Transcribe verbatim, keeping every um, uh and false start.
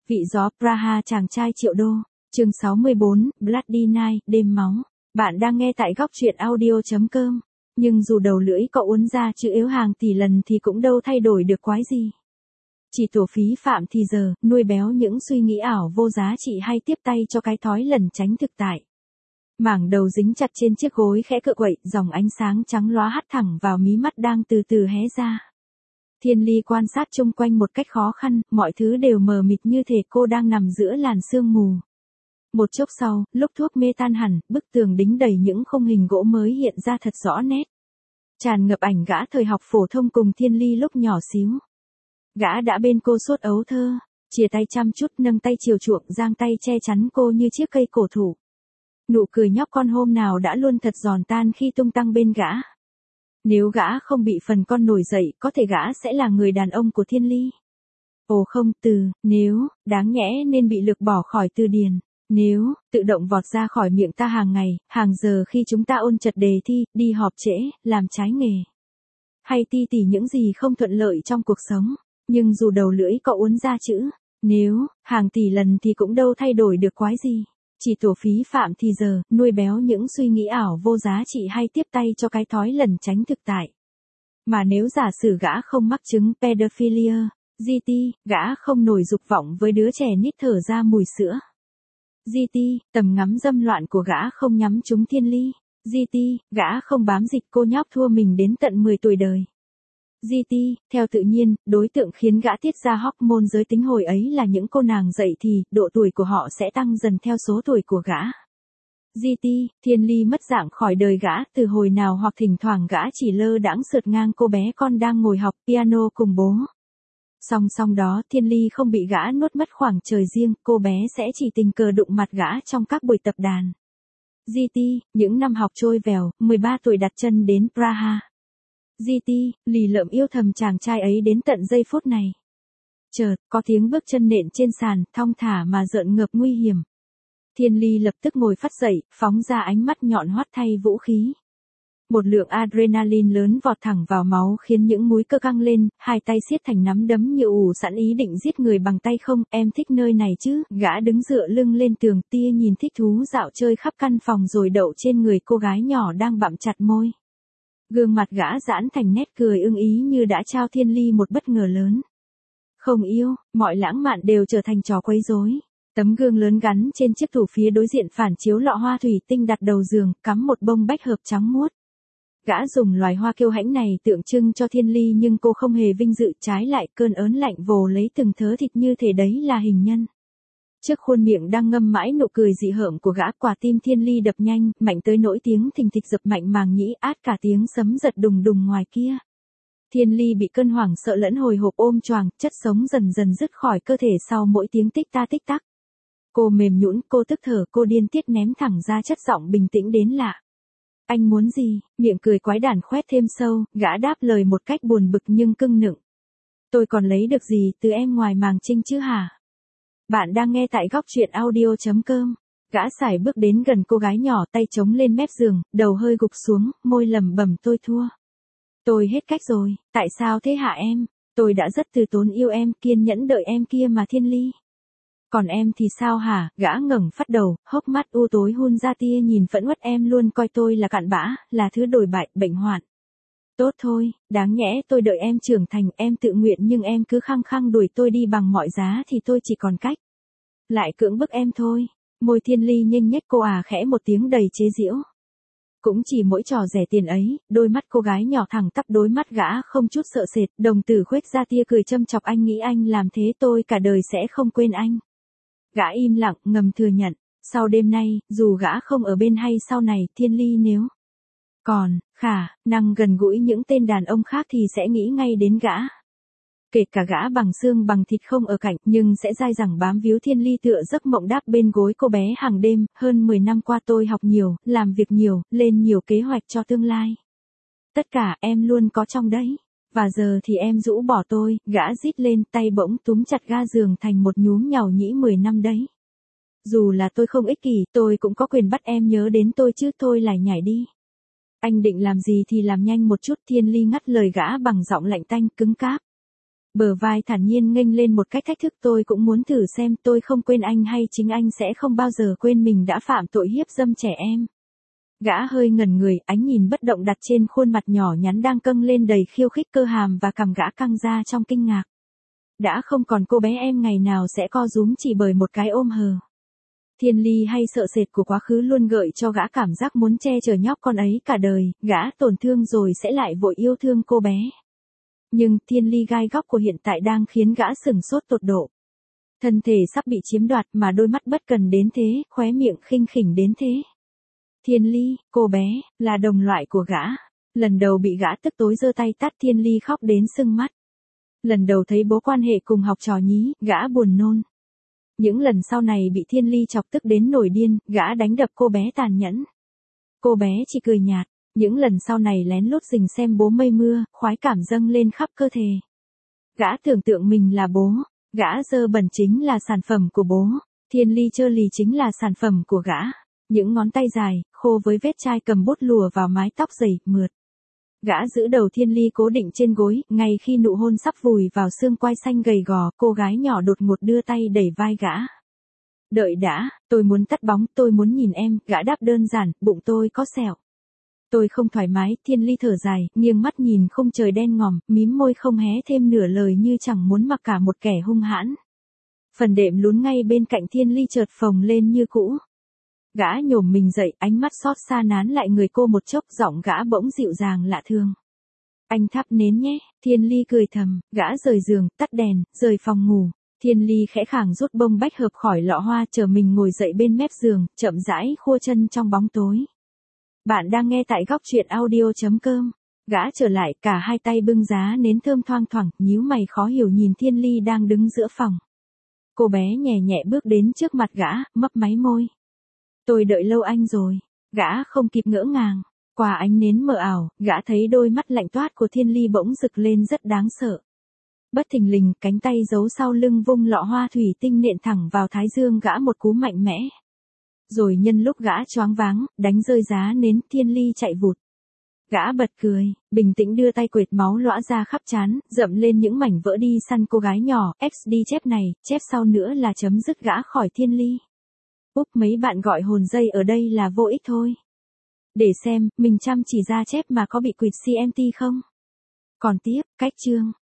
Vị gió Praha chàng trai triệu đô. Chương sáu mươi bốn, Bloody Night, đêm máu. Bạn đang nghe tại góc truyện audio chấm com. Nhưng dù đầu lưỡi có uốn ra chữ yếu hàng tỷ lần thì cũng đâu thay đổi được quái gì. Chỉ tổ phí phạm thì giờ, nuôi béo những suy nghĩ ảo vô giá trị hay tiếp tay cho cái thói lẩn tránh thực tại. Mảng đầu dính chặt trên chiếc gối khẽ cựa quậy, dòng ánh sáng trắng lóa hắt thẳng vào mí mắt đang từ từ hé ra. Thiên Ly quan sát chung quanh một cách khó khăn, mọi thứ đều mờ mịt như thể cô đang nằm giữa làn sương mù. Một chốc sau, lúc thuốc mê tan hẳn, bức tường đính đầy những khung hình gỗ mới hiện ra thật rõ nét. Tràn ngập ảnh gã thời học phổ thông cùng Thiên Ly lúc nhỏ xíu. Gã đã bên cô suốt ấu thơ, chìa tay chăm chút nâng tay chiều chuộng giang tay che chắn cô như chiếc cây cổ thụ. Nụ cười nhóc con hôm nào đã luôn thật giòn tan khi tung tăng bên gã. Nếu gã không bị phần con nổi dậy, có thể gã sẽ là người đàn ông của Thiên Ly. Ồ không, từ, nếu, đáng nhẽ nên bị lược bỏ khỏi từ điển. Nếu, tự động vọt ra khỏi miệng ta hàng ngày, hàng giờ khi chúng ta ôn chật đề thi, đi họp trễ, làm trái nghề. Hay ti tỉ những gì không thuận lợi trong cuộc sống. Nhưng dù đầu lưỡi có uốn ra chữ, nếu, hàng tỷ lần thì cũng đâu thay đổi được quái gì. Chỉ tổ phí phạm thì giờ, nuôi béo những suy nghĩ ảo vô giá trị hay tiếp tay cho cái thói lẩn tránh thực tại. Mà nếu giả sử gã không mắc chứng pedophilia, giê tê, gã không nổi dục vọng với đứa trẻ nít thở ra mùi sữa. giê tê, tầm ngắm dâm loạn của gã không nhắm trúng Thiên Ly. giê tê, gã không bám dịch cô nhóc thua mình đến tận mười tuổi đời. giê tê, theo tự nhiên, đối tượng khiến gã tiết ra hormone giới tính hồi ấy là những cô nàng dậy thì, độ tuổi của họ sẽ tăng dần theo số tuổi của gã. giê tê, Thiên Ly mất dạng khỏi đời gã từ hồi nào hoặc thỉnh thoảng gã chỉ lơ đãng sượt ngang cô bé con đang ngồi học piano cùng bố. Song song đó Thiên Ly không bị gã nuốt mất khoảng trời riêng, cô bé sẽ chỉ tình cờ đụng mặt gã trong các buổi tập đàn. giê tê, những năm học trôi vèo, mười ba tuổi đặt chân đến Praha. giê tê, lì lợm yêu thầm chàng trai ấy đến tận giây phút này. Chợt, có tiếng bước chân nện trên sàn, thong thả mà rợn ngợp nguy hiểm. Thiên Ly lập tức ngồi phắt dậy, phóng ra ánh mắt nhọn hoắt thay vũ khí. Một lượng adrenaline lớn vọt thẳng vào máu khiến những múi cơ căng lên, hai tay siết thành nắm đấm như ủ sẵn ý định giết người bằng tay không. Em thích nơi này chứ? Gã đứng dựa lưng lên tường, tia nhìn thích thú dạo chơi khắp căn phòng rồi đậu trên người cô gái nhỏ đang bặm chặt môi. Gương mặt gã giãn thành nét cười ưng ý như đã trao Thiên Ly một bất ngờ lớn. Không yêu, mọi lãng mạn đều trở thành trò quấy rối. Tấm gương lớn gắn trên chiếc tủ phía đối diện phản chiếu lọ hoa thủy tinh đặt đầu giường, cắm một bông bách hợp trắng muốt. Gã dùng loài hoa kiêu hãnh này tượng trưng cho Thiên Ly nhưng cô không hề vinh dự, trái lại cơn ớn lạnh vồ lấy từng thớ thịt như thể đấy là hình nhân. Trước khuôn miệng đang ngâm mãi nụ cười dị hợm của gã, quả tim Thiên Ly đập nhanh, mạnh tới nỗi tiếng thình thịch dập mạnh màng nhĩ, át cả tiếng sấm giật đùng đùng ngoài kia. Thiên Ly bị cơn hoảng sợ lẫn hồi hộp ôm choàng, chất sống dần dần dứt khỏi cơ thể sau mỗi tiếng tích ta tích tắc. Cô mềm nhũn, cô tức thở, cô điên tiết ném thẳng ra chất giọng bình tĩnh đến lạ. Anh muốn gì? Miệng cười quái đản khoét thêm sâu, gã đáp lời một cách buồn bực nhưng cưng nựng. Tôi còn lấy được gì từ em ngoài màng trinh chứ hả? Bạn đang nghe tại góc truyện audio chấm com. Gã sải bước đến gần cô gái nhỏ, tay chống lên mép giường, đầu hơi gục xuống, môi lẩm bẩm tôi thua. Tôi hết cách rồi, tại sao thế hả em? Tôi đã rất từ tốn yêu em, kiên nhẫn đợi em kia mà Thiên Ly. Còn em thì sao hả? Gã ngẩng phát đầu, hốc mắt u tối hun ra tia nhìn phẫn uất. Em luôn coi tôi là cặn bã, là thứ đổi bại, bệnh hoạn. Tốt thôi, đáng nhẽ tôi đợi em trưởng thành, em tự nguyện nhưng em cứ khăng khăng đuổi tôi đi bằng mọi giá thì tôi chỉ còn cách lại cưỡng bức em thôi. Môi Thiên Ly nhếch nhếch, cô à khẽ một tiếng đầy chế giễu. Cũng chỉ mỗi trò rẻ tiền ấy, đôi mắt cô gái nhỏ thẳng tắp đối mắt gã không chút sợ sệt, đồng tử khuếch ra tia cười châm chọc. Anh nghĩ anh làm thế tôi cả đời sẽ không quên anh. Gã im lặng, ngầm thừa nhận. Sau đêm nay, dù gã không ở bên hay sau này, Thiên Ly nếu còn khả năng gần gũi những tên đàn ông khác thì sẽ nghĩ ngay đến gã. Kể cả gã bằng xương bằng thịt không ở cạnh, nhưng sẽ dai dẳng bám víu Thiên Ly tựa giấc mộng đáp bên gối cô bé hàng đêm. Hơn mười năm qua tôi học nhiều, làm việc nhiều, lên nhiều kế hoạch cho tương lai. Tất cả em luôn có trong đấy. Và giờ thì em rũ bỏ tôi. Gã rít lên, tay bỗng túm chặt ga giường thành một nhúm nhàu nhĩ. Mười năm đấy. Dù là tôi không ích kỷ, tôi cũng có quyền bắt em nhớ đến tôi chứ. Thôi lại nhảy đi. Anh định làm gì thì làm nhanh một chút. Thiên Ly ngắt lời gã bằng giọng lạnh tanh cứng cáp. Bờ vai thản nhiên nghênh lên một cách thách thức, tôi cũng muốn thử xem, tôi không quên anh hay chính anh sẽ không bao giờ quên mình đã phạm tội hiếp dâm trẻ em. Gã hơi ngẩn người, ánh nhìn bất động đặt trên khuôn mặt nhỏ nhắn đang căng lên đầy khiêu khích, cơ hàm và cằm gã căng ra trong kinh ngạc. Đã không còn cô bé em ngày nào sẽ co rúm chỉ bởi một cái ôm hờ. Thiên ly hay sợ sệt của quá khứ luôn gợi cho gã cảm giác muốn che chở nhóc con ấy cả đời, gã tổn thương rồi sẽ lại vội yêu thương cô bé. Nhưng thiên ly gai góc của hiện tại đang khiến gã sửng sốt tột độ. Thân thể sắp bị chiếm đoạt mà đôi mắt bất cần đến thế, khóe miệng khinh khỉnh đến thế. Thiên ly, cô bé, là đồng loại của gã. Lần đầu bị gã tức tối giơ tay tát, thiên ly khóc đến sưng mắt. Lần đầu thấy bố quan hệ cùng học trò nhí, gã buồn nôn. Những lần sau này bị thiên ly chọc tức đến nổi điên, gã đánh đập cô bé tàn nhẫn. Cô bé chỉ cười nhạt. Những lần sau này lén lút rình xem bố mây mưa, khoái cảm dâng lên khắp cơ thể. Gã tưởng tượng mình là bố, gã dơ bẩn chính là sản phẩm của bố, thiên ly chơ lì chính là sản phẩm của gã. Những ngón tay dài, khô với vết chai cầm bút lùa vào mái tóc dày, mượt. Gã giữ đầu thiên ly cố định trên gối, ngay khi nụ hôn sắp vùi vào xương quai xanh gầy gò, cô gái nhỏ đột ngột đưa tay đẩy vai gã. Đợi đã, tôi muốn tắt bóng, tôi muốn nhìn em, gã đáp đơn giản, bụng tôi có sẹo. Tôi không thoải mái, thiên ly thở dài, nghiêng mắt nhìn khung trời đen ngòm, mím môi không hé thêm nửa lời như chẳng muốn mặc cả một kẻ hung hãn. Phần đệm lún ngay bên cạnh thiên ly chợt phồng lên như cũ. Gã nhổm mình dậy, ánh mắt xót xa nán lại người cô một chốc, giọng gã bỗng dịu dàng lạ thường. Anh thắp nến nhé, thiên ly cười thầm, gã rời giường, tắt đèn, rời phòng ngủ. Thiên ly khẽ khàng rút bông bách hợp khỏi lọ hoa, chờ mình ngồi dậy bên mép giường, chậm rãi khua chân trong bóng tối. Bạn đang nghe tại góc truyện audio chấm com. Gã trở lại, cả hai tay bưng giá nến thơm thoang thoảng, nhíu mày khó hiểu nhìn thiên ly đang đứng giữa phòng. Cô bé nhẹ nhẹ bước đến trước mặt gã, mấp máy môi. Tôi đợi lâu anh rồi. Gã không kịp ngỡ ngàng. Qua ánh nến mờ ảo, gã thấy đôi mắt lạnh toát của thiên ly bỗng rực lên rất đáng sợ. Bất thình lình, cánh tay giấu sau lưng vung lọ hoa thủy tinh nện thẳng vào thái dương gã một cú mạnh mẽ. Rồi nhân lúc gã choáng váng, đánh rơi giá nến, thiên ly chạy vụt. Gã bật cười, bình tĩnh đưa tay quệt máu lõa ra khắp trán, dậm lên những mảnh vỡ đi săn cô gái nhỏ, x đi chép này, chép sau nữa là chấm dứt gã khỏi thiên ly. Úp mấy bạn gọi hồn dây ở đây là vô ích thôi. Để xem, mình chăm chỉ ra chép mà có bị quỵt xê em tê không? Còn tiếp, cách chương.